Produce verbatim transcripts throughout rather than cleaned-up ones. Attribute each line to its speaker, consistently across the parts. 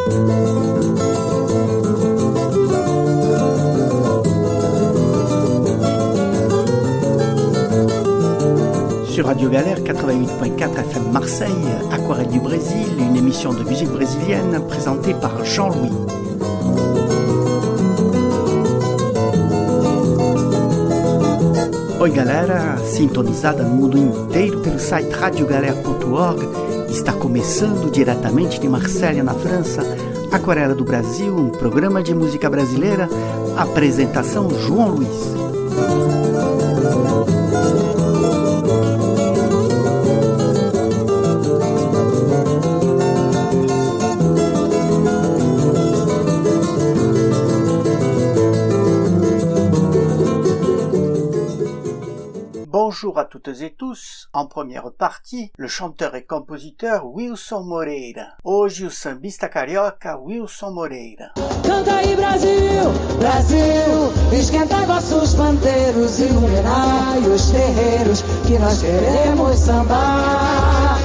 Speaker 1: Sur Radio Galère quatre-vingt-huit point quatre F M Marseille, Aquarelle du Brésil, une émission de musique brésilienne présentée par Jean-Louis. Oi galera, sintonizada no mundo inteiro pelo site radio galera ponto org, está começando diretamente de Marselha, na França, Aquarela do Brasil, um programa de música brasileira, apresentação João Luiz. Bonjour à toutes et tous. En première partie, le chanteur et compositeur Wilson Moreira. Hoje o sambista carioca Wilson Moreira.
Speaker 2: Canta aí Brasil, Brasil, esquenta vossos pandeiros, iluminai os terreiros, que nós queremos sambar.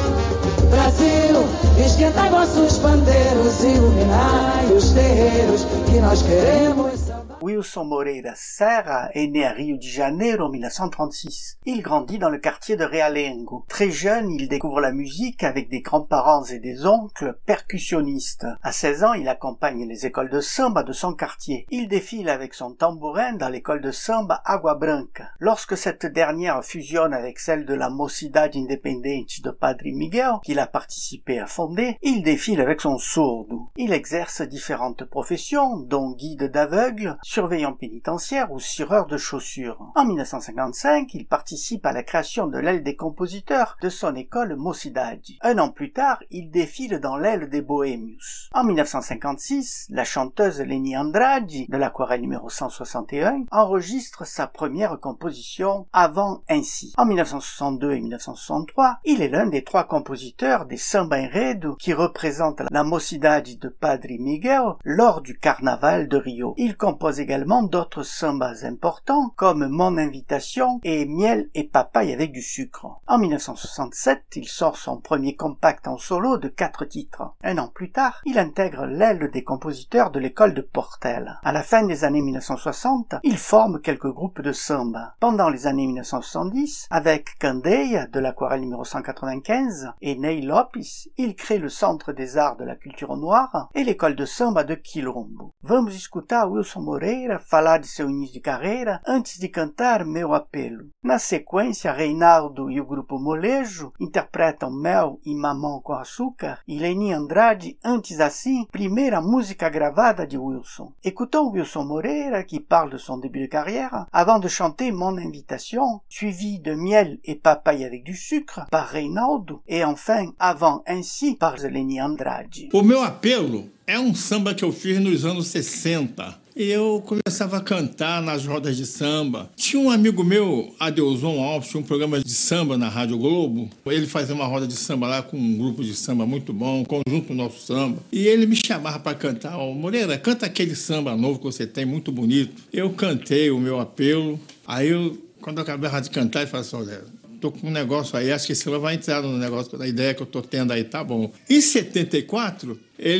Speaker 2: Brasil, esquenta vossos pandeiros, iluminai os terreiros, que nós queremos sambar.
Speaker 1: Wilson Moreira Serra est né à Rio de Janeiro en mille neuf cent trente-six. Il grandit dans le quartier de Realengo. Très jeune, il découvre la musique avec des grands-parents et des oncles percussionnistes. À seize ans, il accompagne les écoles de samba de son quartier. Il défile avec son tambourin dans l'école de samba Água Branca. Lorsque cette dernière fusionne avec celle de la Mocidade Independente de Padre Miguel, qu'il a participé à fonder, il défile avec son surdo. Il exerce différentes professions, dont guide d'aveugle, surveillant pénitentiaire ou cireur de chaussures. En mille neuf cent cinquante-cinq, il participe à la création de l'aile des compositeurs de son école Mocidade. Un an plus tard, il défile dans l'aile des Bohémios. En mille neuf cent cinquante-six, la chanteuse Leni Andrade, de l'Aquarelle numéro cent soixante et un, enregistre sa première composition Avant Ainsi. En mille neuf cent soixante-deux et mille neuf cent soixante-trois, il est l'un des trois compositeurs des Samba Enredo qui représentent la Mocidade de Padre Miguel lors du Carnaval de Rio. Il compose également d'autres sambas importants comme Mon Invitation et Miel et Papaye avec du sucre. En mille neuf cent soixante-sept, il sort son premier compact en solo de quatre titres. Un an plus tard, il intègre l'aile des compositeurs de l'école de Portel. À la fin des années mille neuf cent soixante, il forme quelques groupes de samba. Pendant les années mille neuf cent soixante-dix, avec Candeia de l'Aquarelle numéro cent quatre-vingt-quinze et Ney Lopes, il crée le Centre des Arts de la Culture Noire et l'école de samba de Quilombo. Vamos escutar Wilson Moreira falar de seu início de carreira antes de cantar Meu Apelo. Na sequência, Reinaldo e o grupo Molejo interpretam Mel e Mamão com Açúcar e Leni Andrade, Antes Assim, primeira música gravada de Wilson. Écoutons Wilson Moreira qui parle de son début de carrière avant de chanter Mon Invitation, suivi de Miel et Papaye avec du sucre par Reinaldo et enfin Avant Ainsi par Leni Andrade.
Speaker 3: O Meu Apelo é um samba que eu fiz nos anos sessenta. E eu começava a cantar nas rodas de samba. Tinha um amigo meu, Adeuson Alves, tinha um programa de samba na Rádio Globo. Ele fazia uma roda de samba lá com um grupo de samba muito bom, um conjunto Nosso Samba. E ele me chamava para cantar. Ó, Moreira, canta aquele samba novo que você tem, muito bonito. Eu cantei O Meu Apelo. Aí, eu, quando eu acabei de cantar, ele falou assim, olha, tô com um negócio aí, acho que esse vai entrar no negócio, na ideia que eu tô tendo aí, tá bom. Em setenta e quatro,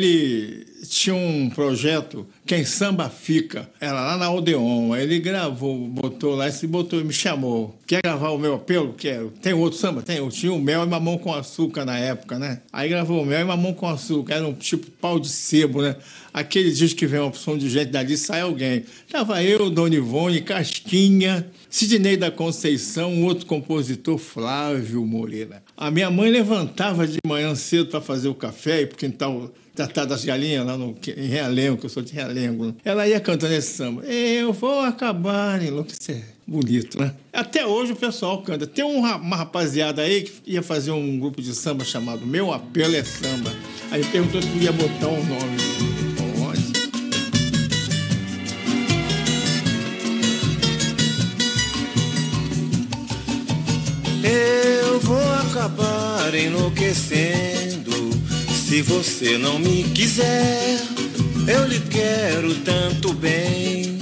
Speaker 3: ele tinha um projeto, Quem Samba Fica, era lá na Odeon, aí ele gravou, botou lá, esse botou, me chamou, quer gravar o Meu Apelo? Quero. Tem outro samba? Tem, eu tinha o Mel e Mamão com Açúcar na época, né? Aí gravou o Mel e Mamão com Açúcar, era um tipo pau de sebo, né? Aquele disco que vem uma opção de gente dali, sai alguém. Tava eu, Dona Ivone, Casquinha, Sidney da Conceição, um outro compositor, Flávio Moreira. A minha mãe levantava de manhã cedo para fazer o café, e porque então tratar das galinhas lá no, em Realengo, que eu sou de Realengo. Ela ia cantando esse samba. Eu vou acabar em enlouquecer. Bonito, né? Até hoje o pessoal canta. Tem uma rapaziada aí que ia fazer um grupo de samba chamado Meu Apelo é Samba. Aí perguntou se podia botar um nome. Pode.
Speaker 4: Eu vou acabar enlouquecendo se você não me quiser. Eu lhe quero tanto bem.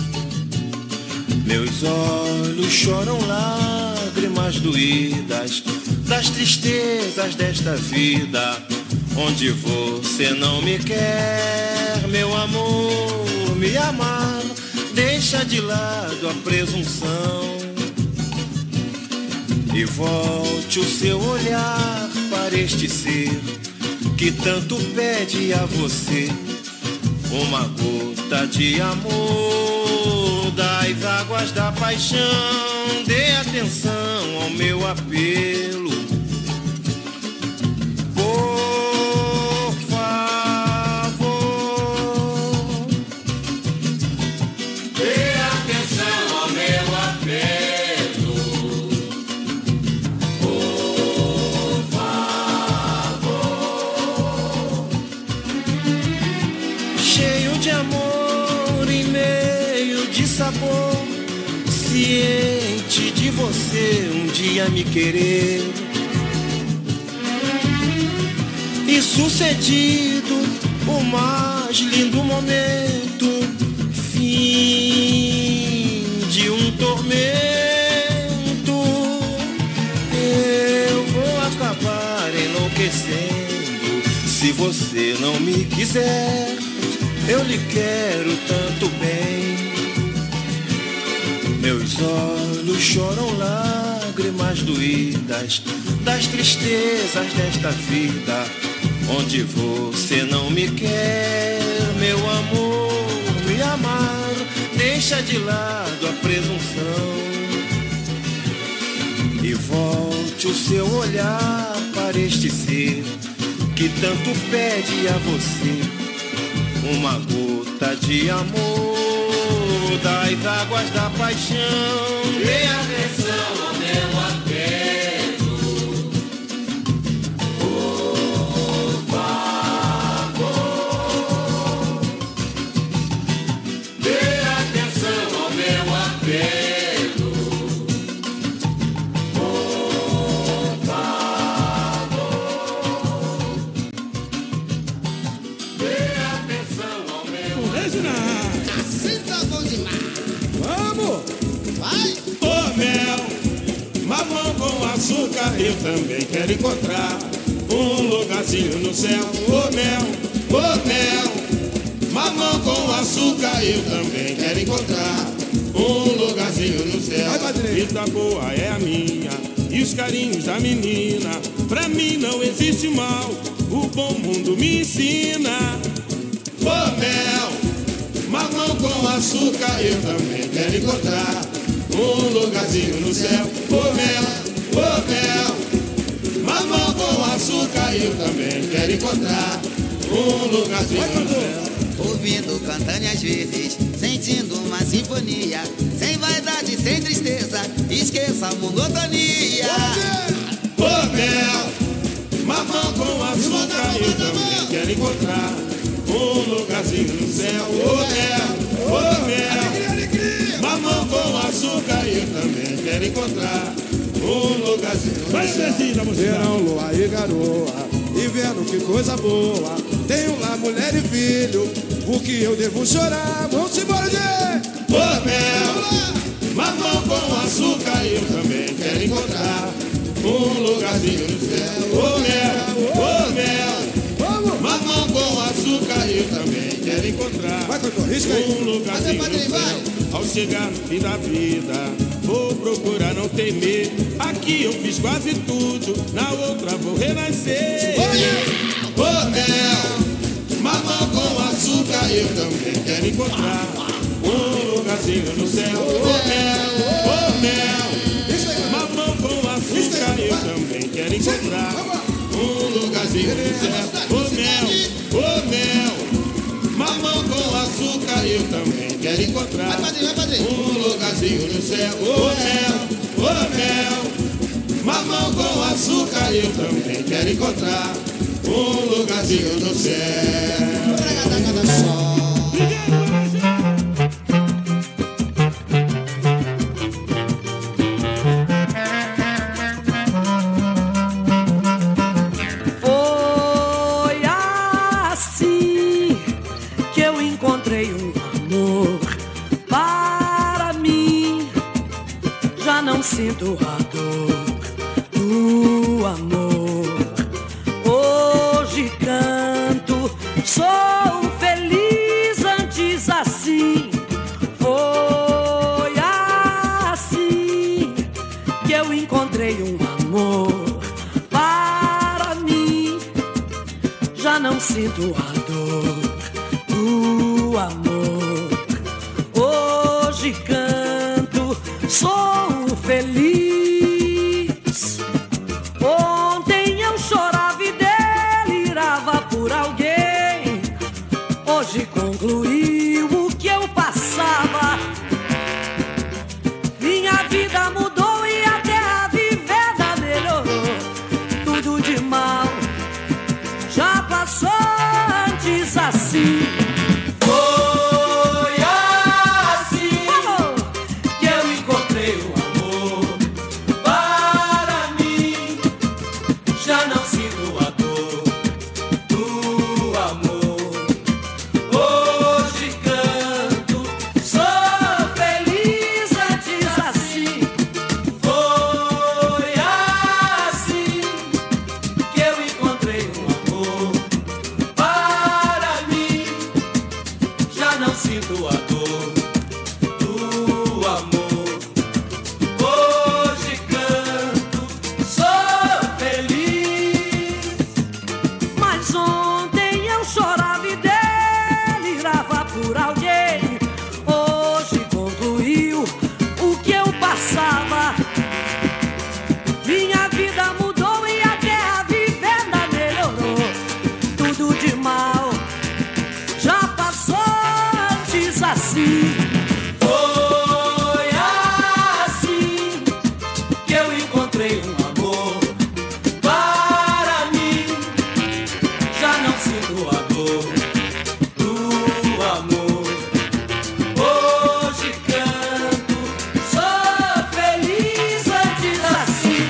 Speaker 4: Meus olhos choram lágrimas doídas das tristezas desta vida, onde você não me quer, meu amor, me amar. Deixa de lado a presunção e volte o seu olhar para este ser que tanto pede a você uma gota de amor das águas da paixão. Dê atenção ao meu apelo, por favor. Dê atenção ao meu apelo, por favor. Cheio de amor em meio de sabor, ciente de você um dia me querer, e sucedido o mais lindo momento, fim de um tormento, eu vou acabar enlouquecendo se você não me quiser. Eu lhe quero tanto bem, meus olhos choram lágrimas doídas das tristezas desta vida, onde você não me quer, meu amor, me amar. Deixa de lado a presunção e volte o seu olhar para este ser que tanto pede a você uma gota de amor das águas da paixão. Dê atenção ao meu apelo, por favor. Dê atenção ao meu apelo, por favor. Dê atenção ao meu
Speaker 5: Reginaldo.
Speaker 6: Assim tá bom demais.
Speaker 5: Vamos!
Speaker 6: Vai!
Speaker 5: Ô mel, mamão com açúcar, eu também quero encontrar um lugarzinho no céu. Ô mel, ô mel, mamão com açúcar, eu também quero encontrar um lugarzinho no céu. Vida boa é a minha e os carinhos da menina. Pra mim não existe mal, o bom mundo me ensina. Ô mel, mamão com açúcar, eu também quero encontrar um lugarzinho no céu. Ô mel, ô mel, mamão com açúcar, eu também quero encontrar um lugarzinho no céu.
Speaker 6: Ouvindo, cantando às vezes, sentindo uma sinfonia, sem vaidade, sem tristeza, esqueça a monotonia.
Speaker 5: Ô mel, mamão com açúcar, eu também quero encontrar um lugarzinho no céu. Ô mel, ô mel, mamão com açúcar, eu também quero encontrar um lugarzinho no céu.
Speaker 7: Verão, lua e garoa, inverno, que coisa boa. Tenho lá mulher e filho, o que eu devo chorar? Vamos embora, gente!
Speaker 5: Ô mel, mamão com açúcar, eu também quero encontrar um lugarzinho no céu. Ô mel, ô mel, mamão com açúcar, eu também quero encontrar
Speaker 7: Vai, cantor, risca aí.
Speaker 5: um lugarzinho
Speaker 6: Vai,
Speaker 5: no
Speaker 6: vai,
Speaker 5: céu. Ao chegar no fim da vida, vou procurar não temer. Aqui eu fiz quase tudo, na outra vou renascer. Ô mel, mamão com açúcar, eu também quero encontrar um lugarzinho no céu. Ô mel, ô mel, mamão com açúcar, eu também quero encontrar um lugarzinho no céu. Ô mel, ô mel, mamão com açúcar, eu também quero encontrar
Speaker 6: Vai, padrinho, vai, padrinho.
Speaker 5: um lugarzinho no céu. Ô mel, ô mel, mamão com açúcar, eu também quero encontrar um lugarzinho no céu.
Speaker 6: Cada, cada só.
Speaker 8: Foi assim que eu encontrei um amor para mim. Já não sinto a dor do amor. Hoje canto sinto a dor do amor. Hoje canto, sou feliz. Ontem eu chorava e delirava por alguém. Hoje concluiu o que eu passava. Minha vida mudou e até a vivenda melhorou. Tudo de mal já passou antes assim.
Speaker 4: Foi assim que eu encontrei o amor. Para mim, já não sinto a dor do amor. Hoje canto, sou feliz antes assim. Foi assim que eu encontrei o amor. Para mim, já não sinto a dor do amor. Hoje canto, sou feliz.
Speaker 8: Mas ontem eu chorava e delirava por alguém. Hoje concluiu o que eu passava. Minha vida mudou e até a vivenda melhorou. Tudo de mal já passou antes assim.
Speaker 4: Foi assim que eu encontrei um amor. Para mim, já não sinto a dor do amor. Hoje canto, sou feliz antes assim.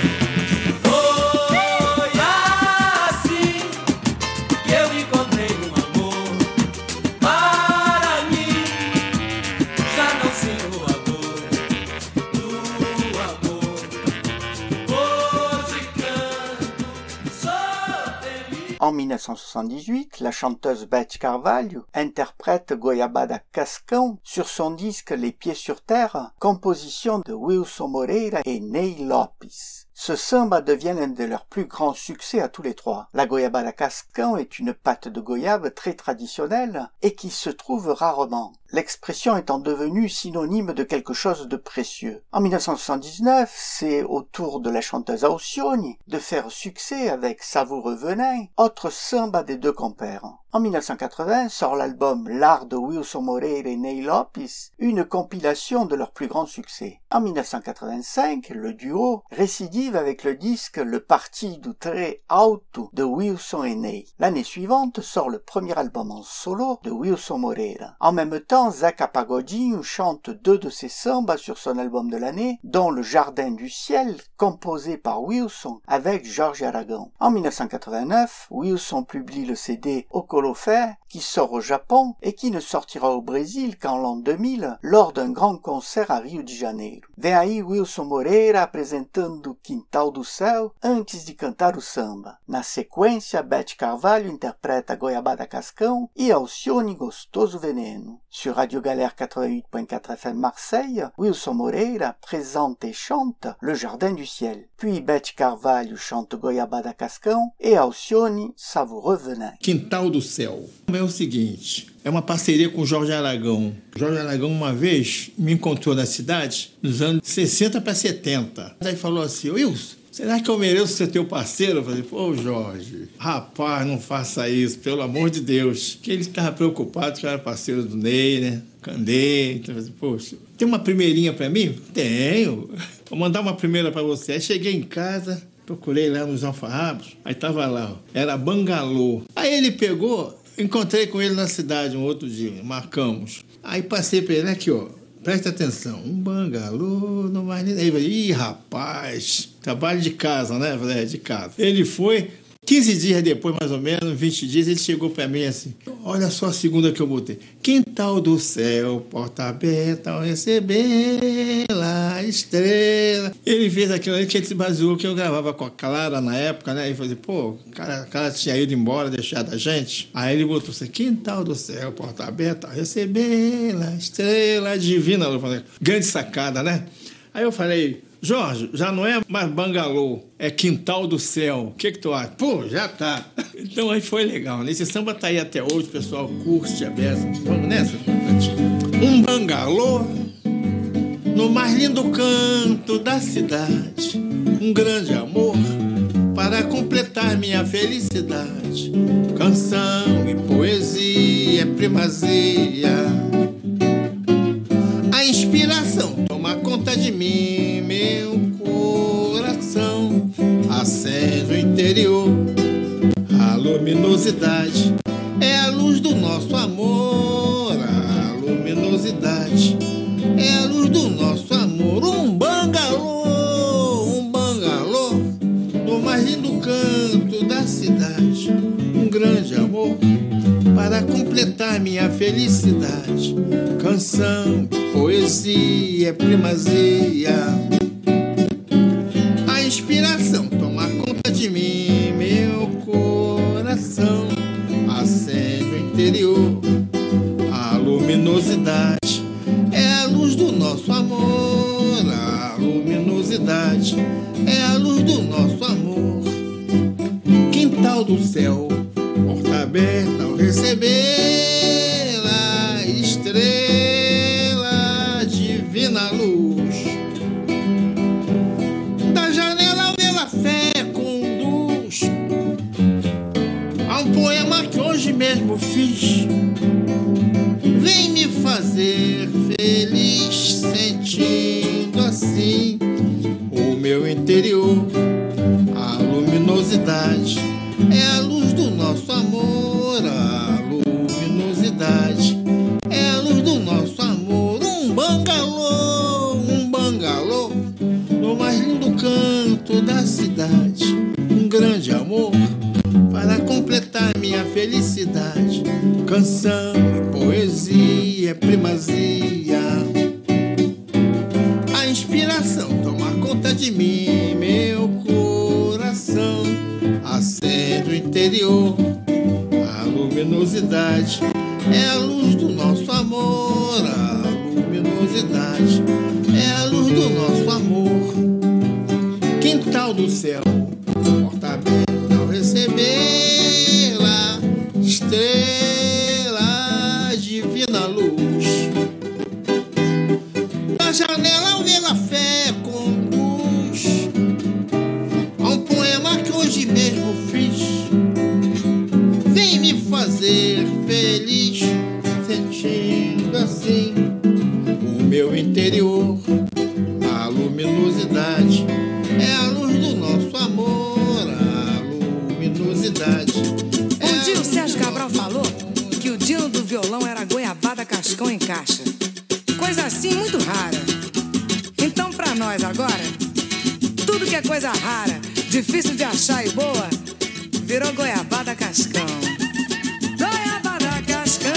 Speaker 4: Foi assim que eu encontrei um amor. Para mim, já não sinto a dor do amor. Hoje canto, sou feliz.
Speaker 1: En mille neuf cent soixante-dix-huit, la chanteuse Beth Carvalho interprète Goiabada Cascão sur son disque Les Pieds sur Terre, composition de Wilson Moreira et Ney Lopes. Ce samba devient l'un de leurs plus grands succès à tous les trois. La Goiabada Cascão est une pâte de goyave très traditionnelle et qui se trouve rarement, l'expression étant devenue synonyme de quelque chose de précieux. En mille neuf cent soixante-dix-neuf, c'est au tour de la chanteuse Alcione de faire succès avec Savoureux Venin, autre samba des deux compères. En mille neuf cent quatre-vingts sort l'album L'Art de Wilson Moreira et Ney Lopes, une compilation de leurs plus grands succès. En mille neuf cent quatre-vingt-cinq, le duo récidive avec le disque Le Parti du Très Alto de Wilson et Ney. L'année suivante sort le premier album en solo de Wilson Moreira. En même temps, Zeca Pagodinho chante deux de ses sambas sur son album de l'année, dont Le Jardin du Ciel, composé par Wilson avec Jorge Aragão. En mille neuf cent quatre-vingt-neuf, Wilson publie le C D Okolofé, qui sort au Japon et qui ne sortira au Brésil qu'en l'an deux mille, lors d'un grand concert à Rio de Janeiro. Vem aí Wilson Moreira apresentando Quintal do Céu antes de cantar o samba. Na sequência, Beth Carvalho interprète Goiabada Cascão e Alcione Gostoso Veneno. Sur Radio Galère quatre-vingt-huit point quatre F M Marseille, Wilson Moreira présente et chante Le Jardin du Ciel. Puis Beth Carvalho chante Goiabada Cascão e Alcione Savoureux Venin.
Speaker 3: Quintal do Céu. É o seguinte, é uma parceria com o Jorge Aragão. Jorge Aragão, uma vez, me encontrou na cidade, nos anos sessenta para setenta. Aí falou assim, Wilson, será que eu mereço ser teu parceiro? Eu falei, pô, Jorge, rapaz, não faça isso, pelo amor de Deus. Que ele estava preocupado que eu era parceiro do Ney, né? Candei. Então, eu falei, poxa, tem uma primeirinha para mim? Tenho. Vou mandar uma primeira para você. Aí cheguei em casa, procurei lá nos alfarrabos, aí tava lá, ó, era Bangalô. Aí ele pegou, encontrei com ele na cidade um outro dia, marcamos. Aí passei para ele, aqui, ó, presta atenção, um bangalô, não vai nem... Aí ele falou, ih, rapaz, trabalho de casa, né? Eu falei, é, de casa. Ele foi, quinze dias depois, mais ou menos, vinte dias, ele chegou para mim assim, olha só a segunda que eu botei. Quintal do céu, porta aberta ao receber lá, estrela. Ele fez aquilo ali que ele se baseou, que eu gravava com a Clara na época, né? E falei, pô, o cara, cara tinha ido embora, deixado a gente. Aí ele botou assim, quintal do céu, porta aberta ao receber lá, estrela divina. Eu falei, grande sacada, né? Aí eu falei, Jorge, já não é mais bangalô, é quintal do céu. O que que tu acha? Pô, já tá. Então aí foi legal. Nesse samba tá aí até hoje, o pessoal curte a beça. Vamos nessa? Um bangalô no mais lindo canto da cidade. Um grande amor para completar minha felicidade. Canção e poesia, primazia. A inspiração toma conta de mim, meu coração acende o interior. A luminosidade é a luz do nosso amor. A luminosidade é a luz do nosso amor. Um bangalô, um bangalô no mais lindo canto da cidade. Um grande amor para completar minha felicidade. Canção, poesia, primazia. A inspiração toma conta de mim, meu coração acende o interior. A luminosidade é a luz do nosso amor. A luminosidade é a luz do nosso amor. Quintal do céu, porta aberta ao recebê-la, estrela, divina luz. Da janela vê-la fé conduz a um poema que hoje mesmo fiz. Vem me fazer feliz, sentindo assim o meu interior. A luminosidade é a luz do nosso amor. A luminosidade é a luz do nosso amor. Um bangalô, um bangalô no mais lindo canto da cidade. Um grande amor para completar minha felicidade. Canção e poesia, primazia. A inspiração toma conta de mim, meu coração acende o interior. A luminosidade é a luz do nosso amor. A luminosidade é a luz do nosso amor. Quintal do céu, porta aberta ao recebê-la, estrela, divina luz. Da janela ao vê-la fé conduz a um poema que hoje mesmo fiz. Vem me fazer feliz, sentindo assim o meu interior. A luminosidade é a luz do nosso amor. A luminosidade.
Speaker 9: Um dia o Sérgio Cabral falou que o dino do violão era goiabada cascão em caixa. Coisa assim muito rara. Então pra nós agora, tudo que é coisa rara, difícil de achar e boa, virou goiabada cascão. Goiabada cascão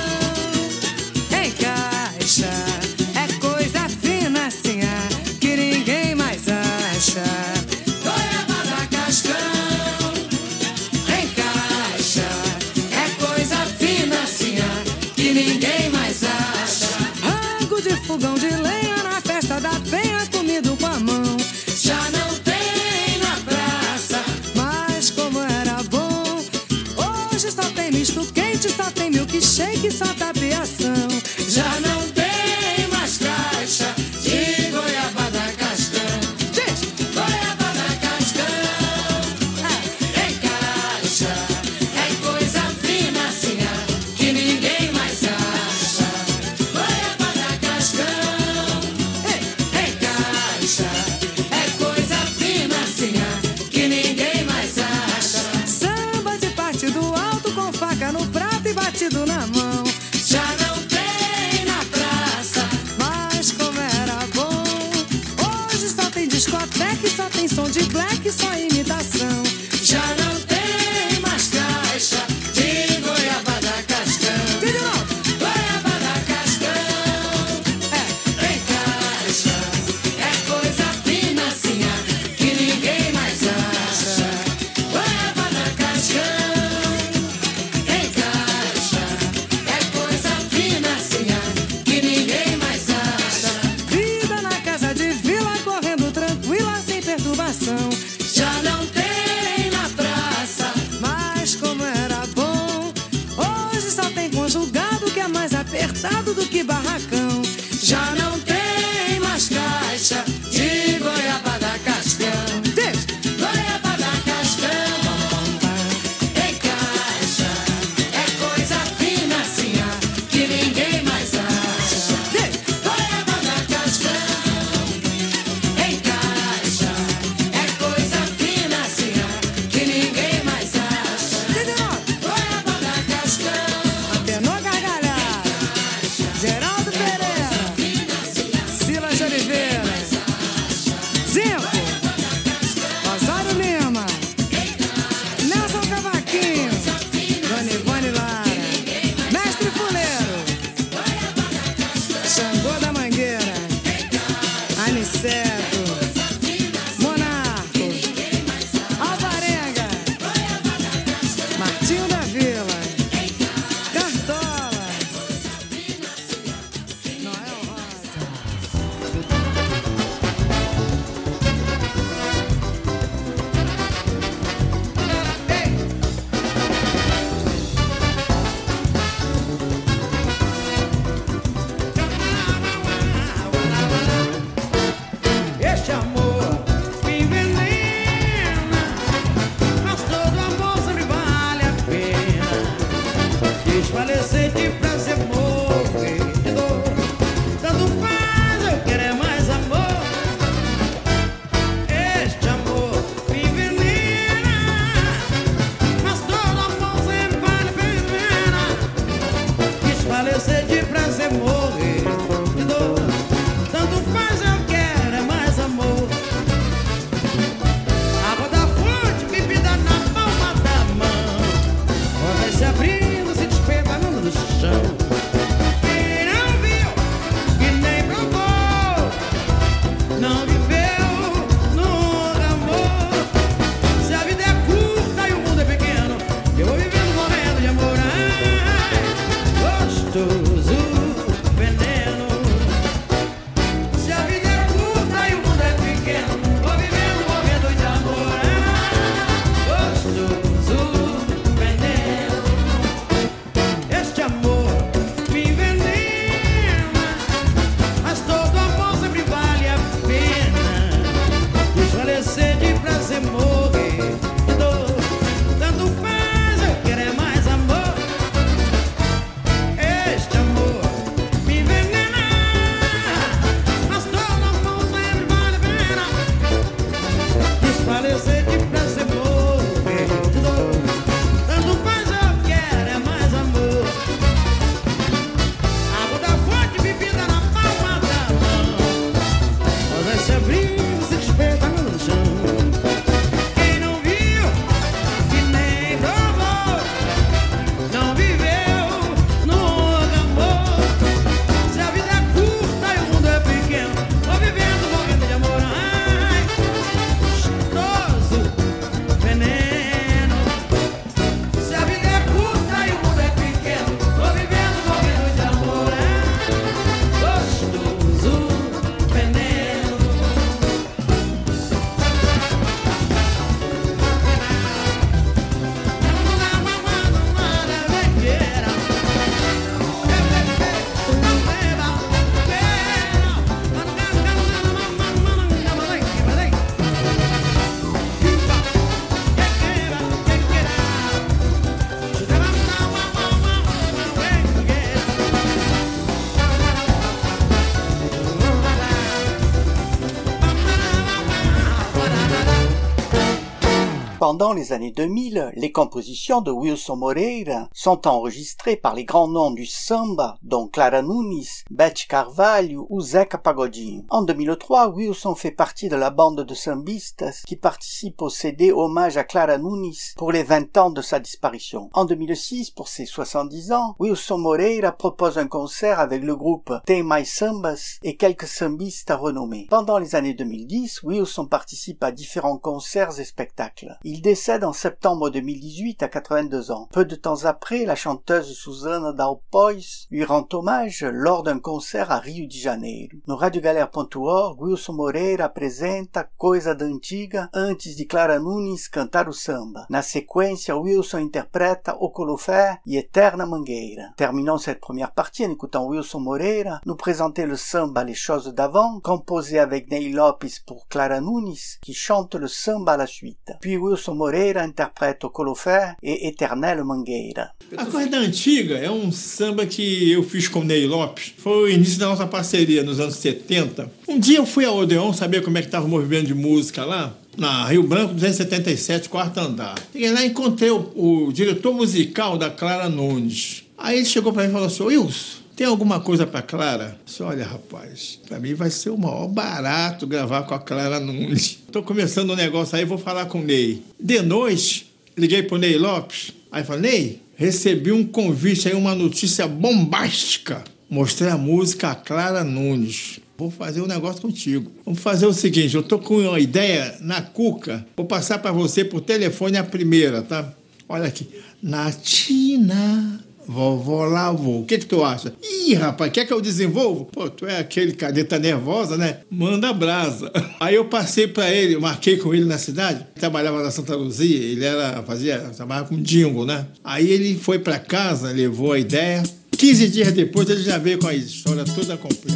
Speaker 9: em caixa. É coisa fina assim, ah, que ninguém mais acha. Goiabada cascão em caixa. É coisa fina assim, ah, que ninguém mais acha. Rango de fogão de lenha na festa da penha, comido com a mão. Já não tem na praça, mas como era bom. Hoje só tem misto quente, só tem milkshake, só tapiação. Já não tem mais caixa de goiabada cascão. Diz, goiabada cascão é, em caixa. É coisa fina assim, ah, que ninguém mais acha. Goiabada cascão é, em caixa. É coisa fina assim, ah, que ninguém mais acha. Samba de partido alto com faca no prato e batido na mão. Já não tem na praça, mas como era bom. Hoje só tem discoteca, só tem som de black, só imitação. Já não tem mais caixa de goiabada cascão. Diz de novo. Goiabada cascão é, em caixa. É coisa fina assim, ah, que ninguém mais acha. Goiabada cascão em caixa. É coisa fina assim, ah, que ninguém mais acha. Vida na casa de vila, correndo conjugado que é mais apertado do que barracão. Já não tem mais caixa de goiabada cascão. Deixa. Goiabada cascão, em caixa, é coisa fina assim, que ninguém mais acha. Deixa. Goiabada cascão, em caixa, é coisa fina assim, que ninguém mais acha. Goiabada cascão, Atenor Gargalhada, Geraldo Pereira, Silas de Oliveira, Zinco, Osório Lima, Nelson Cavaquinho, Dona Ivone Lara, Mestre Fuleiro, Xangô da Mangueira, Aniceto, Monarco, Alvarenga, Martinho da Vila, Cartola, Noel Rosa.
Speaker 10: Este amor me envenena, mas todo amor sempre vale a pena. Desfalecer de prazer, morrer de dor, tanto faz, eu quero é mais amor. Este amor me envenena, mas todo amor sempre vale a pena. Desfalecer de prazer, morrer de dor, tanto faz, eu quero é mais amor. Água da fonte, bebida na palma da mão, vai se abrindo, se despedaçando no chão. Quem não viu, que nem provou, não viveu, nunca amou. Se a vida é curta e o mundo é pequeno, eu vou vivendo morrendo de amor. Ai, gostoso, veneno. Se a vida é curta e o mundo é pequeno, vou vivendo morrendo de amor. Ai, gostoso, veneno. Este amor me envenena, mas todo amor sempre vale a pena. Desfalecer de prazer, morrer de dor, tanto faz, eu quero é mais amor. Este amor me envenena, mas todo amor sempre vale a pena. Desfalecer de prazer, morrer de dor, tanto faz, eu quero é mais amor. Água da fonte, bebida na palma da mão, vai se abrindo, se despedaçando no chão. Quem não viu, que nem provou, não viveu, nunca amou. Se a vida é curta e o mundo é pequeno, vou vivendo morrendo de amor. Ai, gostoso, veneno. Se a vida é curta e o mundo é pequeno, vou vivendo morrendo de amor. Ai, gostoso, veneno.
Speaker 1: Pendant les années deux mille, les compositions de Wilson Moreira sont enregistrées par les grands noms du samba, dont Clara Nunes, Beth Carvalho ou Zeca Pagodinho. En deux mille trois, Wilson fait partie de la bande de sambistas qui participe au C D Hommage à Clara Nunes pour les vingt ans de sa disparition. En deux mille six, pour ses soixante-dix ans, Wilson Moreira propose un concert avec le groupe Tem Mais Sambas et quelques sambistas renommés. Pendant les années deux mille dix, Wilson participe à différents concerts et spectacles. Il décède en septembre deux mille dix-huit à quatre-vingt-deux ans. Peu de temps après, la chanteuse Susana Daupóis lui rend hommage lors d'un concert à Rio de Janeiro. No radiogalera ponto org, Wilson Moreira apresenta Coisa da Antiga antes de Clara Nunes cantar o samba. Na sequência, Wilson interpreta O Colofé e Eterna Mangueira. Terminons cette première partie en écoutant Wilson Moreira nous présenter le samba Les Choses d'Avant, composé avec Ney Lopes pour Clara Nunes, qui chante le samba à la suite. Puis Wilson Moreira interprète O Colofé e Eternel Mangueira.
Speaker 3: A Coisa Antiga é um samba que eu fiz com o Ney Lopes. Foi o início da nossa parceria nos anos setenta. Um dia eu fui ao Odeon saber como é que estava o movimento de música lá, na Rio Branco duzentos e setenta e sete, quarto andar. E lá encontrei o, o diretor musical da Clara Nunes. Aí ele chegou para mim e falou assim: Wilson, tem alguma coisa para Clara? Eu disse: olha, rapaz, para mim vai ser o maior barato gravar com a Clara Nunes. Estou começando um negócio aí, vou falar com o Ney. De noite, liguei pro Ney Lopes. Aí falei: Ney, recebi um convite aí, uma notícia bombástica. Mostrei a música a Clara Nunes. Vou fazer um negócio contigo. Vamos fazer o seguinte, eu tô com uma ideia na cuca. Vou passar para você por telefone a primeira, tá? Olha aqui. Natina, vovó lavou. O que que tu acha? Ih, rapaz, quer que eu desenvolvo? Pô, tu é aquele cadeta nervosa, né? Manda brasa. Aí eu passei para ele, eu marquei com ele na cidade. Ele trabalhava na Santa Luzia, ele era, fazia, trabalhava com jingle, né? Aí ele foi para casa, levou a ideia. quinze dias depois ele já veio com a história toda completa.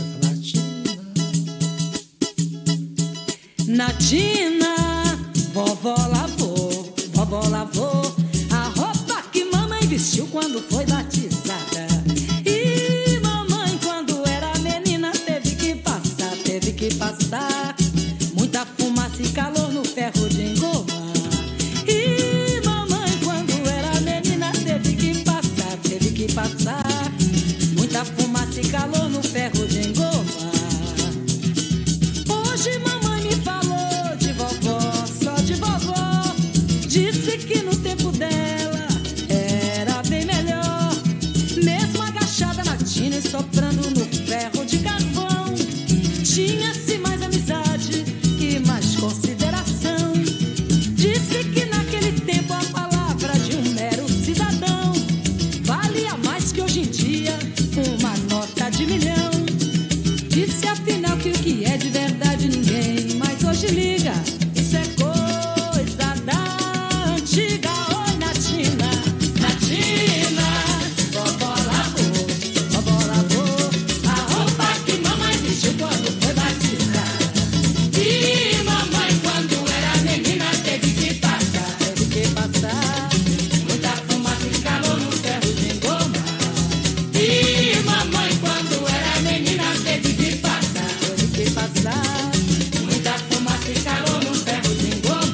Speaker 8: Natina, vovó lavou, vovó lavou a roupa que mamãe vestiu quando foi batizada. E mamãe, quando era menina, teve que passar, teve que passar muita fumaça e calor no ferro de engomar. E mamãe, quando era menina, teve que passar, teve que passar muita fumaça e calor no ferro de engomar. Hoje mamãe me falou de vovó, só de vovó. Disse que no tempo dela era bem melhor. Mesmo agachada na tina e soprando no ferro de carvão, tinha-se mais amizade e mais consideração. Disse que naquele tempo a palavra de um mero cidadão valia mais que hoje em dia uma nota de milhão. Disse afinal que o que é de verdade ninguém mais hoje liga. Isso é coisa da antiga. Oi, Natina, Natina, vovó lavou, vovó lavou a roupa que mamãe vestiu quando foi batizada. E mamãe, quando era menina, teve que passar, teve que passar muita fumaça e calor no ferro de engomar. E mamãe, quando era menina, teve que passar, teve que passar muita fumaça e calor no ferro de engomar.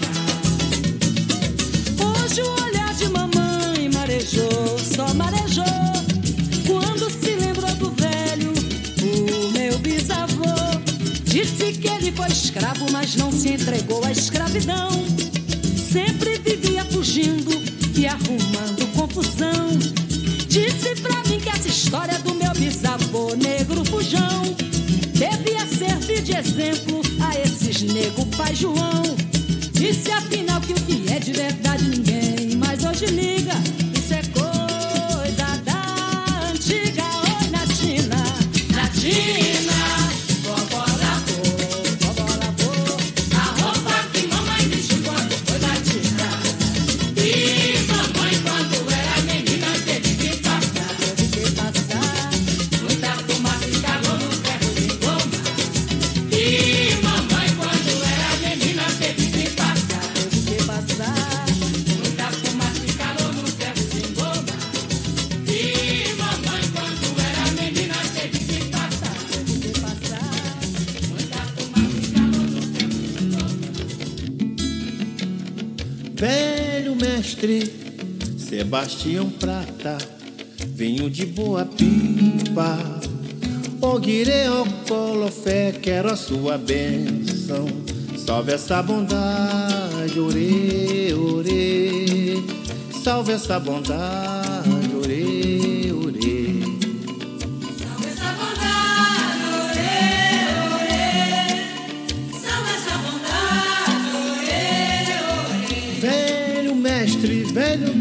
Speaker 8: Hoje o olhar de mamãe marejou, só marejou quando se lembrou do velho, o meu bisavô. Disse que ele foi escravo, mas não se entregou à escravidão. Sempre vivia fugindo e arrumando confusão. Disse pra mim que essa história do meu bisavô negro fujão devia servir de exemplo a esses nego pai João. Disse afinal que o que é de verdade ninguém mais hoje liga. Isso é coisa da antiga. Oi, Natina, Natina, vovó lavou, vovó lavou a roupa que mamãe vestiu quando foi batizada. E mamãe, quando era menina, teve que passar, teve que passar muita fumaça e calor no ferro de engomar. E mamãe, quando era menina, teve que passar, teve que passar muita fumaça e calor no ferro de engomar. E mamãe, quando era menina, teve que passar, teve que passar muita fumaça e calor no ferro de engomar.
Speaker 4: Velho mestre Sebastião Prata, vinho de boa pipa. Oguirê, ó Colofé, quero a sua bênção. Salve essa bondade, orê, orê. Salve essa bondade, orê, orê.
Speaker 8: Salve essa bondade, orê, orê. Salve essa bondade, orê, orê.
Speaker 4: Vem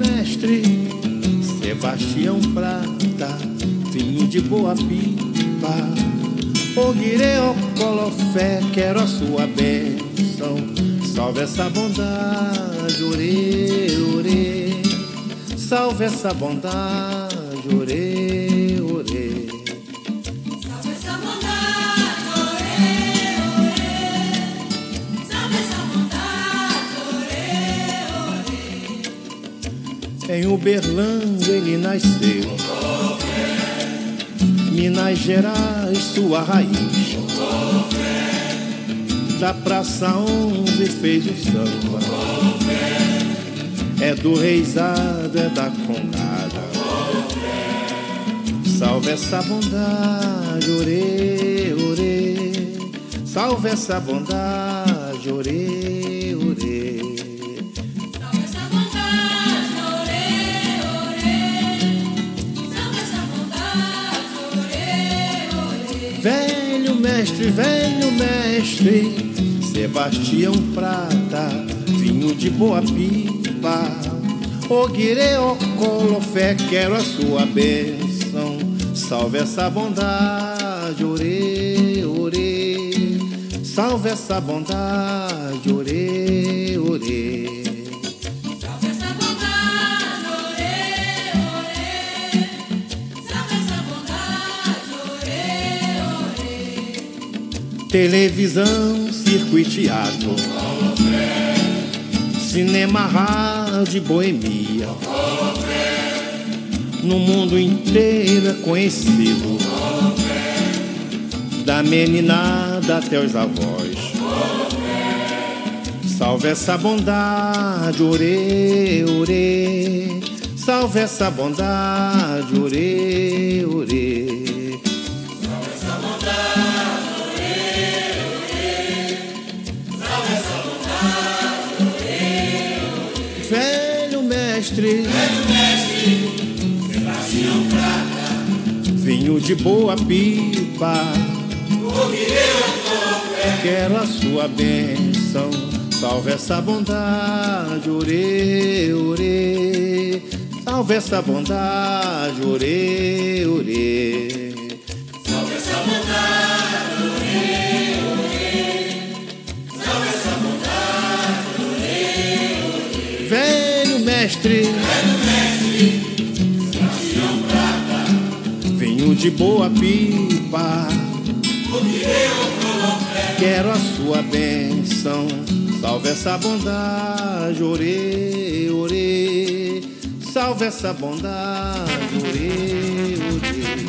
Speaker 4: mestre Sebastião Prata, vinho de boa pipa. Oguirê, Ocolofé, quero a sua bênção. Salve essa bondade, orê, orê. Salve essa bondade, orê, orê.
Speaker 11: Salve essa bondade, orê, orê. Salve essa bondade, orê, orê.
Speaker 4: Em Uberlândia ele nasceu, Minas Gerais, sua raiz. Da Praça onze fez o samba. É do reizado, é da condada. Salve essa bondade, orê, orê. Salve essa bondade, orê, orê.
Speaker 11: Salve essa bondade, orê, orê. Salve essa bondade, orê, orê.
Speaker 4: Velho mestre, velho mestre Sebastião Prata, vinho de boa pipa. Oguirê, Ocolofé, quero a sua bênção. Salve essa bondade, orê, orê. Salve essa bondade, orê, orê.
Speaker 11: Salve essa bondade, orê, orê. Salve essa bondade, orê, orê.
Speaker 4: Televisão, circo e teatro, cinema, rádio, boemia. No mundo inteiro é conhecido, da meninada até os avós. Salve essa bondade, orê, orê. Salve essa bondade, orê, orê. Velho mestre, velho mestre, Sebastião Prata, vinho de boa pipa. Quero a sua bênção. Salve essa bondade, orê, orê. Salve essa bondade, orê, orê.
Speaker 11: Salve essa bondade, orê, orê. Salve essa bondade, orê, orê.
Speaker 4: Velho mestre,
Speaker 11: velho mestre, Sebastião Prata,
Speaker 4: vinho de boa pipa. Quero a sua bênção. Salve essa bondade, orê, orê. Salve essa bondade, orê, orê.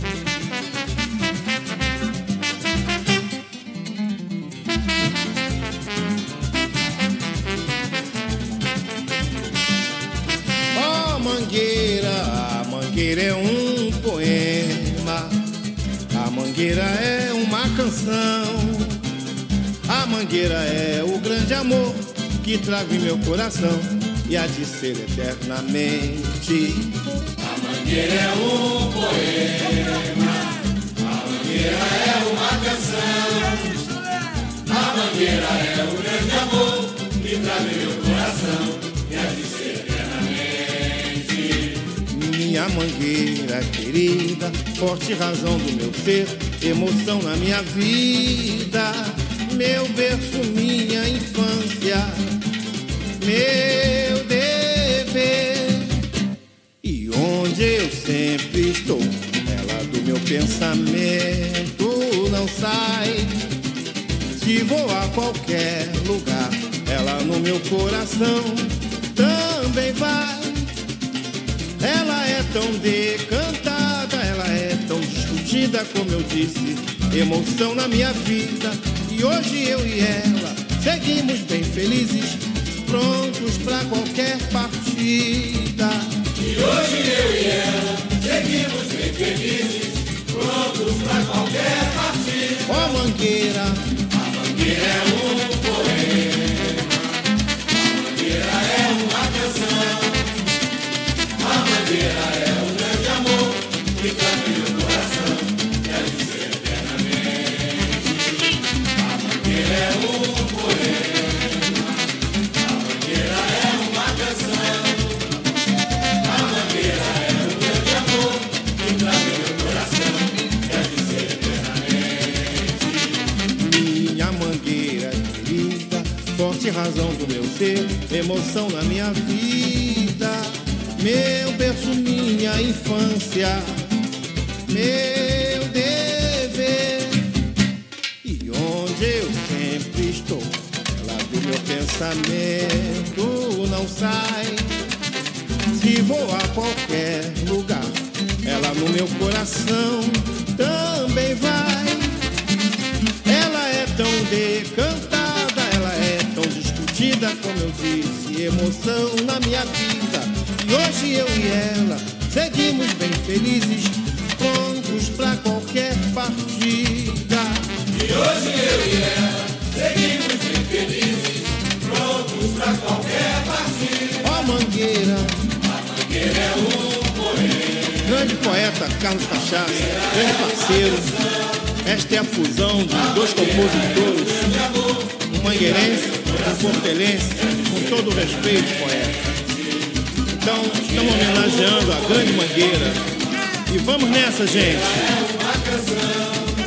Speaker 4: Oh, mangueira, a mangueira é um poema. A mangueira é uma canção. A mangueira é o grande amor que trago em meu coração e há de ser eternamente.
Speaker 11: A mangueira é um poema. A mangueira é uma canção. A mangueira é o grande amor que trago em meu coração e há de ser eternamente.
Speaker 4: Minha mangueira querida, forte razão do meu ser, emoção na minha vida. Meu berço, minha infância, meu dever. E onde eu sempre estou, ela do meu pensamento não sai. Se vou a qualquer lugar, ela no meu coração também vai. Ela é tão decantada, ela é tão discutida, como eu disse, emoção na minha vida. E hoje eu e ela seguimos bem felizes, prontos pra qualquer partida.
Speaker 11: E hoje eu e ela seguimos bem felizes, prontos pra qualquer partida.
Speaker 4: Ó oh, mangueira,
Speaker 11: a mangueira é um poema. A mangueira é uma canção. A mangueira é o grande amor que cabe no coração e há de ser eternamente. A mangueira é um poema. A mangueira é uma canção.
Speaker 5: razão do meu ser, emoção na minha vida, meu berço, minha infância, meu dever, e onde eu sempre estou, ela do meu pensamento não sai. Se vou a qualquer lugar, ela no meu coração também vai. Ela é tão decantada, ela é tão discutida, como eu disse, emoção na minha vida. E hoje eu e ela seguimos bem felizes, prontos pra qualquer partida.
Speaker 11: E hoje eu e ela seguimos bem felizes, prontos pra qualquer partida.
Speaker 5: Ó Mangueira,
Speaker 11: Mangueira é um poema,
Speaker 5: grande poeta Carlos Cachaça, grande parceiro. Esta é a fusão de dois compositores, um mangueirense e um portelense, com todo o respeito, poeta. Então, estamos homenageando a grande Mangueira. E vamos nessa, gente.
Speaker 11: uma canção.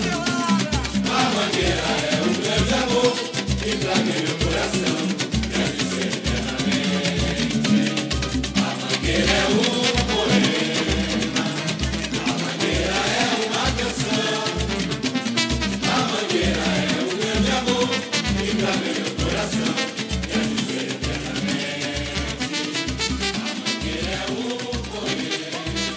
Speaker 11: A mangueira é um grande amor que traga em meu coração, quer dizer eternamente. A mangueira é um poema, a mangueira é uma canção. A mangueira é um grande amor que traga em meu coração, quer dizer eternamente. A mangueira é um poema.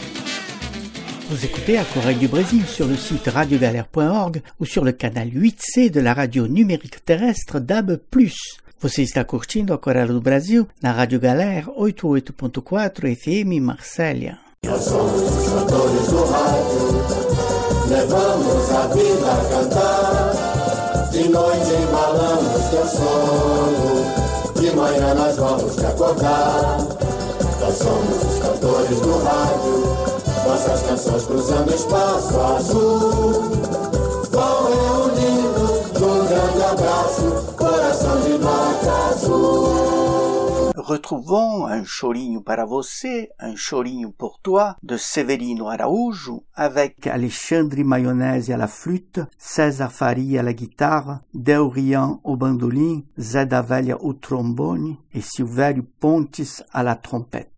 Speaker 1: Vous écoutez à Corée du Brésil sur le site radio galère point org ou sur le canal huit C de la radio numérique terrestre D A B plus. Você está curtindo a Corée do Brasil na Rádio Galera oitenta e oito ponto quatro F M Marsella.
Speaker 12: Nós somos os cantores do rádio, levamos a vida a cantar. De noite embalamos teu sono, de manhã nós vamos te acordar. Nós somos os cantores do rádio, nossas canções cruzando espaço azul. Vão reunindo num grande abraço, coração de nota azul.
Speaker 1: Retrouvons Un chorinho para você, Un chorinho pour toi de Severino Araújo avec Alexandre Maionese à la flûte, César Faria à la guitare, Del Rian au bandolim, Zé da Velha au trombone et Silvério Pontes à la trompette.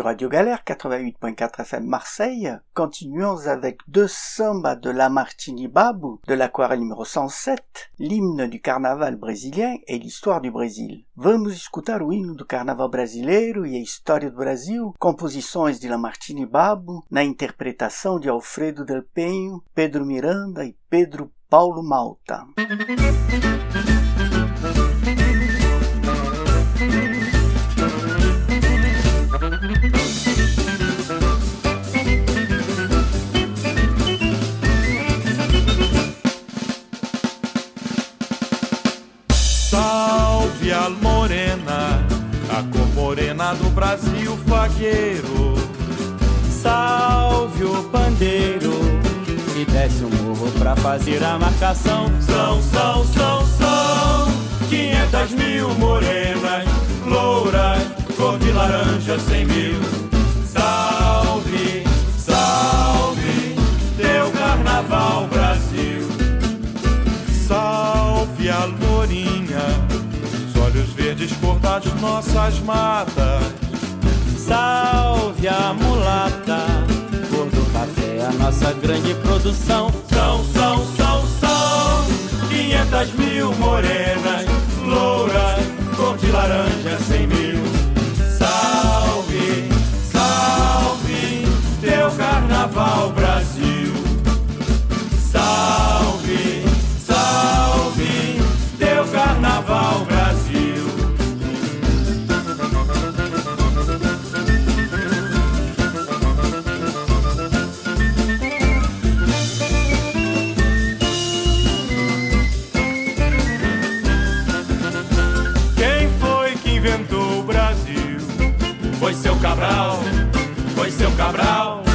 Speaker 1: Sur Radio Galère quatre-vingt-huit point quatre F M Marseille, continuons avec deux sambas de Lamartine Babu de l'aquarelle numéro cent sept, l'hymne du carnaval brésilien et l'histoire du Brésil. Vamos escutar o hino do carnaval brasileiro e a história do Brasil, composições de Lamartine Babu, na interpretação de Alfredo Del Penho, Pedro Miranda e Pedro Paulo Malta.
Speaker 13: Salve a morena, a cor morena do Brasil fagueiro. Salve o pandeiro, que desce o morro pra fazer a marcação. São, são, são, são quinhentas mil morenas, louras, cor de laranja, cem mil. Salve, salve, teu carnaval Brasil. Salve a lourinha, os olhos verdes cor das nossas matas. Salve a mulata, cor do café, a nossa grande produção. São, são, são, são quinhentas mil morenas, louras, cor de laranja, cem mil. Salve, salve, teu carnaval Brasil. Salve, salve, teu carnaval Brasil. Quem foi que inventou o Brasil? Foi seu Cabral, foi seu Cabral.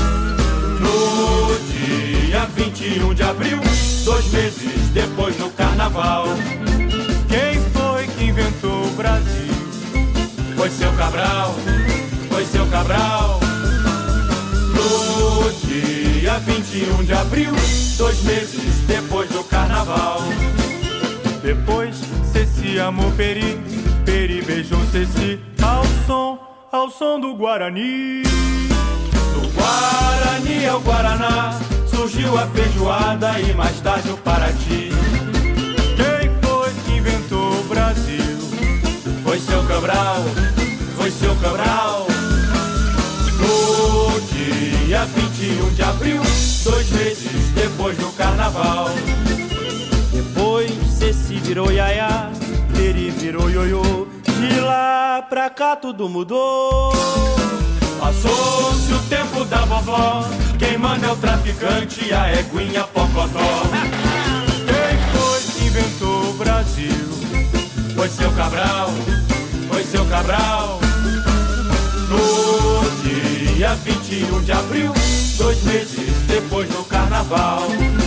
Speaker 13: No dia vinte e um de abril, dois meses depois do carnaval. Quem foi que inventou o Brasil? Foi seu Cabral, foi seu Cabral. No dia vinte e um de abril, dois meses depois do carnaval. Depois Ceci amou Peri, Peri beijou Ceci, ao som, ao som do Guarani. Do Guarani ao Guaraná surgiu a feijoada e mais tarde o Paraty. Quem foi que inventou o Brasil? Foi seu Cabral, foi seu Cabral. No dia vinte e um de abril, dois meses depois do carnaval. Depois Ceci virou Iaiá, Peri virou Ioiô. De lá pra cá tudo mudou. Passou-se o tempo da vovó, quem manda é o traficante e a eguinha pocotó. Quem foi que inventou o Brasil? Foi seu Cabral, foi seu Cabral. No dia vinte e um de abril, dois meses depois do carnaval.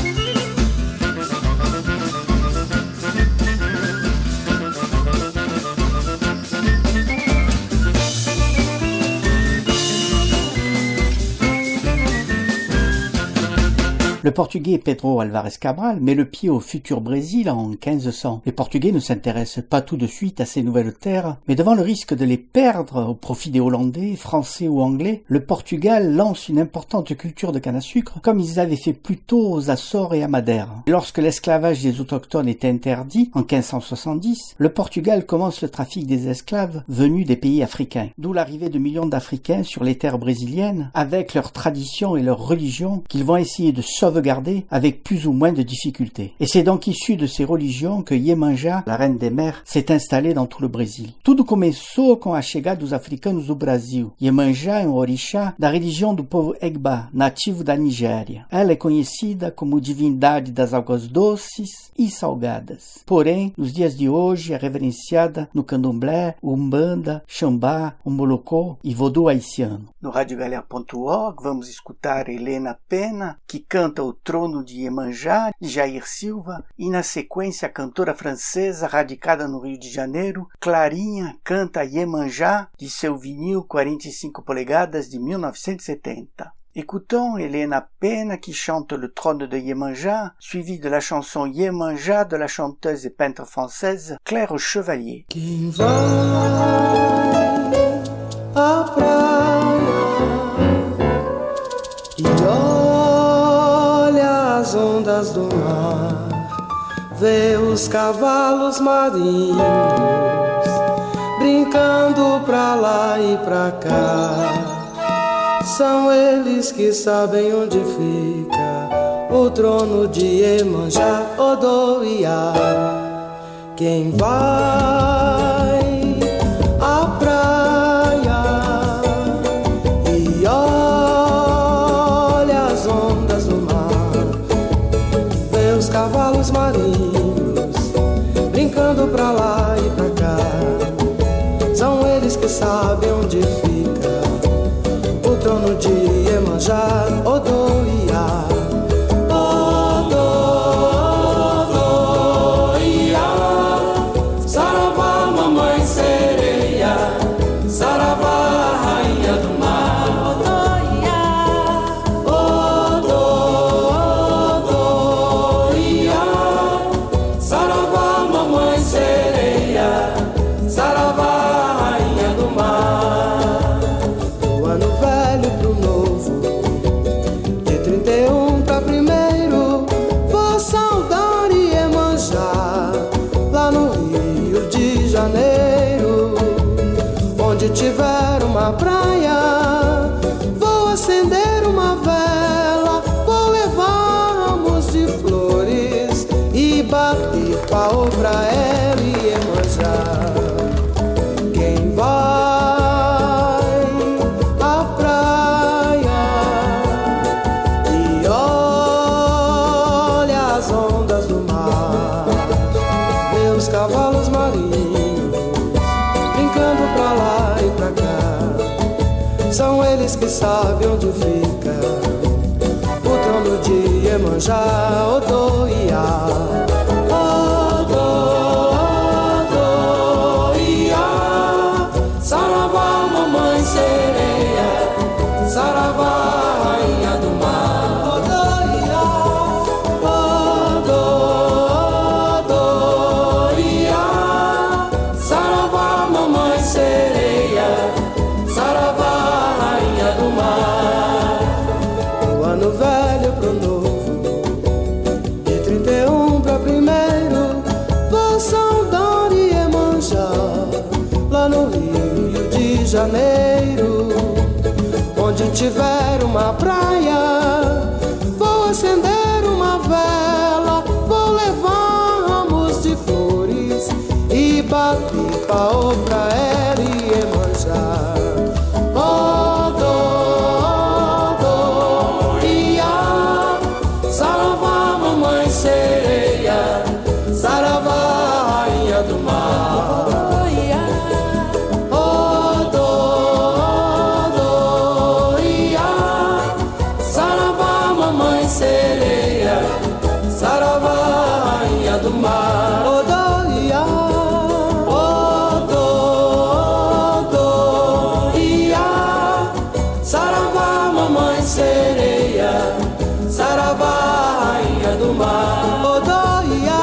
Speaker 1: Le Portugais Pedro Álvares Cabral met le pied au futur Brésil en quinze cents. Les Portugais ne s'intéressent pas tout de suite à ces nouvelles terres, mais devant le risque de les perdre au profit des Hollandais, Français ou Anglais, le Portugal lance une importante culture de canne à sucre, comme ils avaient fait plus tôt aux Açores et à Madère. Lorsque l'esclavage des autochtones est interdit, en quinze cent soixante-dix, le Portugal commence le trafic des esclaves venus des pays africains, d'où l'arrivée de millions d'Africains sur les terres brésiliennes, avec leurs traditions et leurs religions qu'ils vont essayer de sauver sauvegarder avec plus ou moins de difficultés. Et c'est donc issu de ces religions que Iemanjá, la reine des mers, s'est installée dans tout le Brésil. Tudo começou com a chegada dos africanos do Brasil. Iemanjá é um orixá da religião do povo Egba, nativo da Nigéria. Ela é conhecida como divindade das águas doces e salgadas. Porém, nos dias de hoje é reverenciada no candomblé, umbanda, xambá, umbolocô e vodou haitiano. No radio galère ponto org vamos escutar Helena Pena, que canta O Trono de Iemanjá, de Jair Silva, e na sequência a cantora francesa radicada no Rio de Janeiro, Clarinha, canta Iemanjá, de seu vinil quarenta e cinco polegadas de mil novecentos e setenta. Écoutons Helena Pena qui chante Le Trône de Iemanjá, suivi de la chanson Iemanjá de la chanteuse et peintre française Claire Chevalier.
Speaker 12: Quem vai à praia
Speaker 14: Vê os cavalos marinhos brincando pra lá e pra cá. São eles que sabem onde fica o trono de Iemanjá, Odoiá. Quem vai à praia e olha as ondas do mar, vê os cavalos marinhos brincando pra lá e pra cá. São eles que sabem onde fica o trono de Iemanjá, Odoiá. Tiver uma praia, vou acender uma vela, vou levar ramos de flores e bater pau pra ela e Iemanjá. Quem vai à praia e olha as ondas do mar, meus cavalos marinhos brincando pra lá e pra cá. São eles que sabem onde fica o trono de Iemanjá, Odoiá. Odoiá, saravá, mamãe sereia, saravá, rainha do mar. Odoiá, Odoiá, saravá, mamãe sereia, saravá, rainha do mar. Do ano velho pro novo, de trinta e um pra primeiro, vou saudar Iemanjá, lá no Rio de Janeiro. Onde tiver uma praia, vou acender uma vela, vou levar ramos de flores e bater pau pra ela e Iemanjá. Odoiá, saravá, mamãe sereia, saravá, rainha do mar. Odoiá, saravá, mamãe sereia, saravá, rainha do mar. Odoiá, Odoiá, saravá, mamãe sereia, saravá, rainha do mar. Odoiá,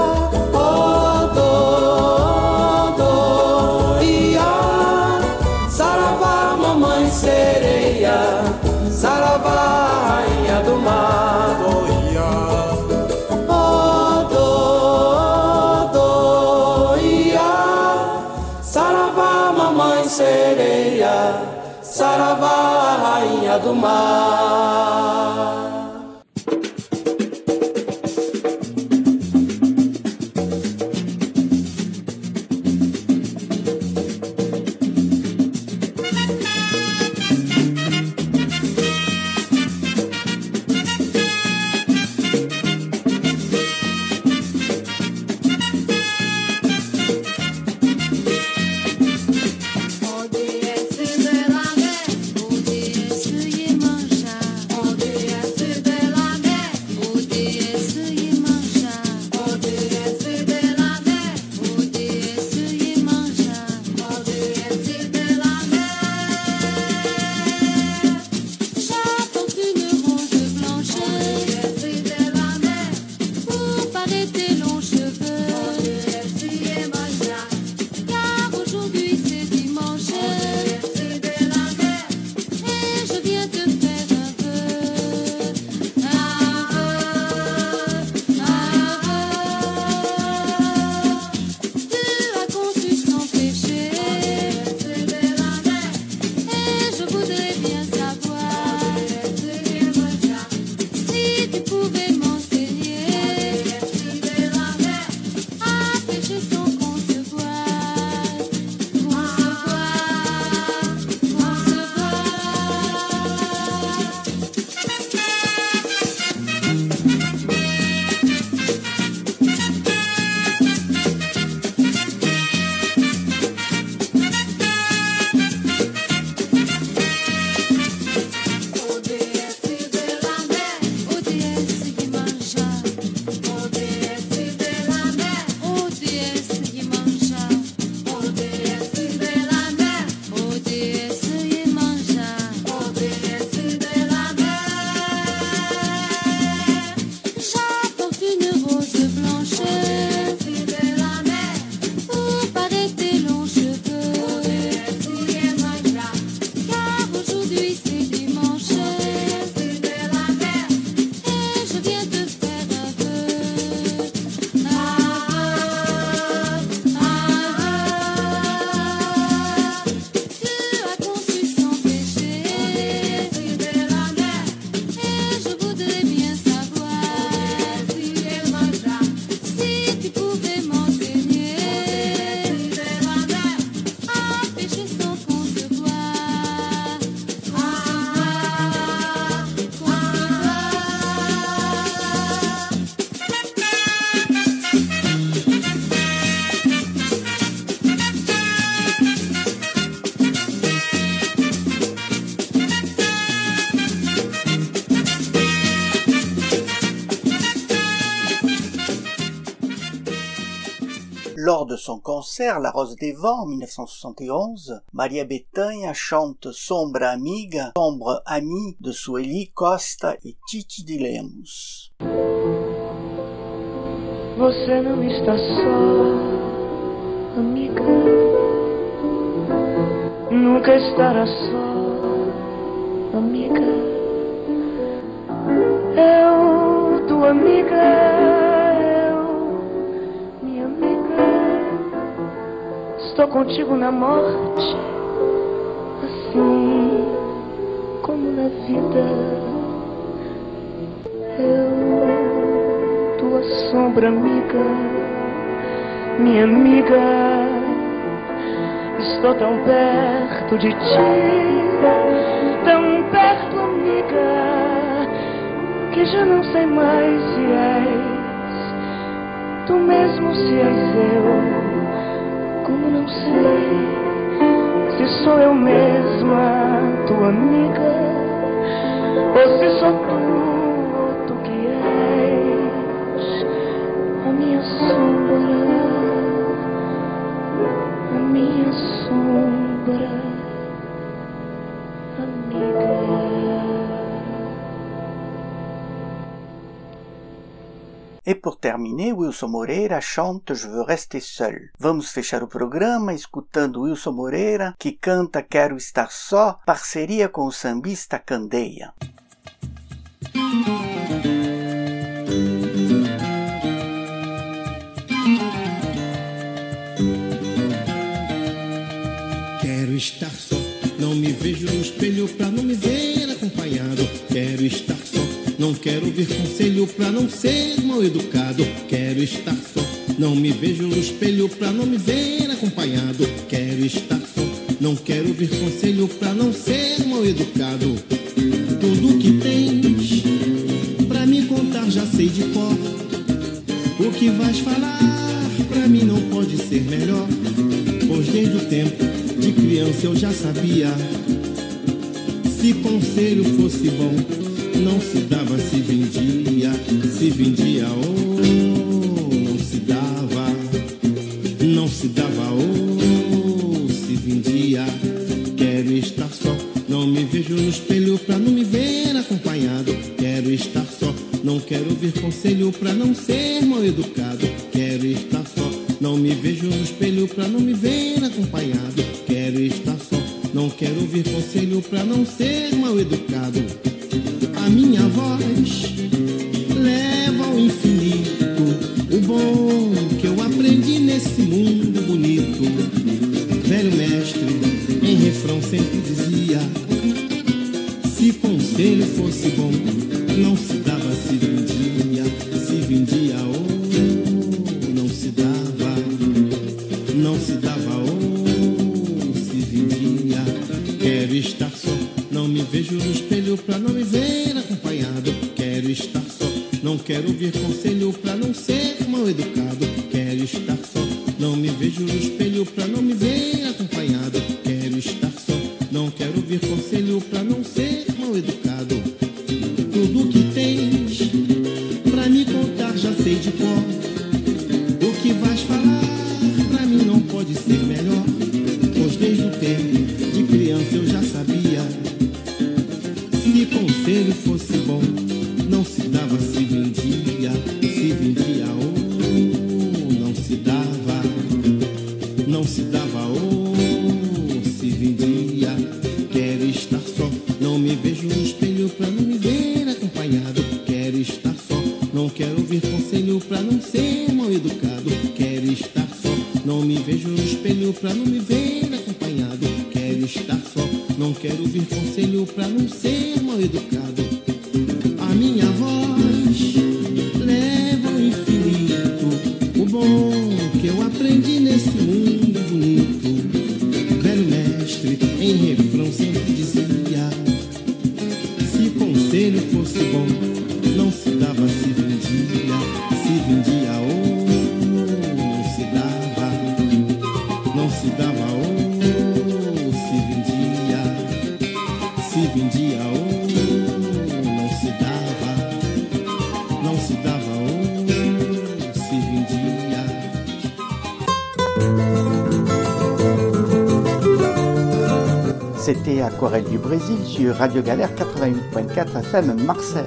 Speaker 14: Odoiá, saravá, mamãe sereia, saravá, rainha do mar. Odoiá, saravá, mamãe sereia, saravá, rainha do mar.
Speaker 15: Onde é Cinderela, onde é Iemanjá, onde é
Speaker 1: son concert La Rose des Vents en mille neuf cent soixante et onze, Maria Bethânia chante Sombra Amiga, Sombre Ami de Sueli Costa e Titi de Lemos.
Speaker 15: Você não está só, amiga. Nunca estará só, amiga. Eu, tua amiga, eu, minha amiga. Estou contigo na morte, assim como na vida. Eu, tua sombra, amiga, minha amiga. Estou tão perto de ti, tão perto, amiga, que já não sei mais se és tu mesmo, se és eu. Como não sei se sou eu mesma, tua amiga, ou se sou tu, ou tu que és a minha sombra. Minha sombra, amiga.
Speaker 1: E por terminer, Wilson Moreira chanta Je veux rester seul. Vamos fechar o programa escutando Wilson Moreira, que canta Quero Estar Só, parceria com o sambista Candeia.
Speaker 5: Estar só, não me vejo no espelho pra não me ver acompanhado. Quero estar só, não quero ouvir conselho pra não ser mal educado. Quero estar só, não me vejo no espelho pra não me ver acompanhado. Quero estar só, não quero ouvir conselho pra não ser mal educado. Tudo que tens pra me contar já sei de cor. O que vais falar pra mim não pode ser melhor, pois desde o tempo de criança eu já sabia. Se conselho fosse bom, não se dava, se vendia. Se vendia, oh, não se dava. Não se dava, oh, se vendia. Quero estar só, não me vejo no espelho pra não me ver acompanhado. Quero estar só, não quero ouvir conselho pra não ser mal educado. Quero estar só, não me vejo no espelho pra não me ver acompanhado. Quero estar só, não quero ouvir conselho pra não ser mal educado. A minha voz leva ao infinito o bom que eu aprendi nesse mundo bonito. Velho mestre em refrão sempre dizia: se conselho fosse bom, não se dava, se vendia. Se vendia, oh, não se dava. Não se dava, oh, se vendia. Quero estar só, não me vejo no espelho pra não me ver acompanhado. Quero estar só, não quero ouvir conselho pra não ser mal educado. Quero estar só, não me vejo no espelho pra não me ver acompanhado. Quero estar só, não quero ouvir conselho pra não ser mal educado. Tudo que tens pra me contar já sei de cor. O que vais falar pra mim não pode ser melhor, pois desde o tempo de criança eu já sabia. Se conselho fosse bom, não se dava, se vendia. Se vendia, oh, não se dava. Não se dava, oh, se vendia. Quero estar só, não me vejo no espelho pra não me ver acompanhado. Quero estar só, não quero ouvir conselho pra não ser mal educado. Quero estar só, não me vejo no espelho pra não me ver acompanhado. Quero estar só, não quero ouvir conselho pra não ser mal educado. A minha voz leva ao infinito o bom que eu aprendi nesse mundo bonito. Velho mestre em refrão sempre dizia: se conselho fosse bom, não se dava, se vendia. Se vendia, oh, não se dava. Não se dava, oh, se vendia. Se vendia, oh, não se dava. Não se dava, oh, se vendia.
Speaker 1: C'était Aquarelle du Brésil sur Radio Galère quatre-vingt-huit virgule quatre F M Marseille.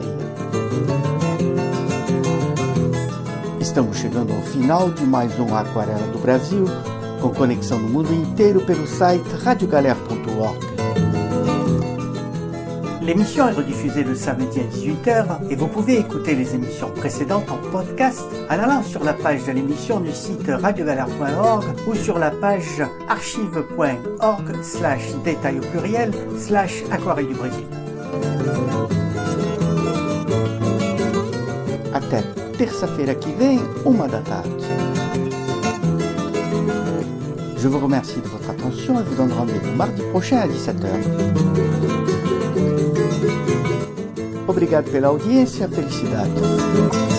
Speaker 1: Estamos chegando ao final de mais um Aquarela do Brasil, com conexão no mundo inteiro pelo site radio galère point org. L'émission est rediffusée le samedi à dix-huit heures et vous pouvez écouter les émissions précédentes en podcast en allant sur la page de l'émission du site radio galère point org ou sur la page archive point org slash détail au pluriel slash Aquarelle du Brésil. Até terça-feira que vem, uma da tarde. Je vous remercie de votre attention et vous donne rendez-vous mardi prochain à dix-sept heures. Obrigado pela audiência, felicidades.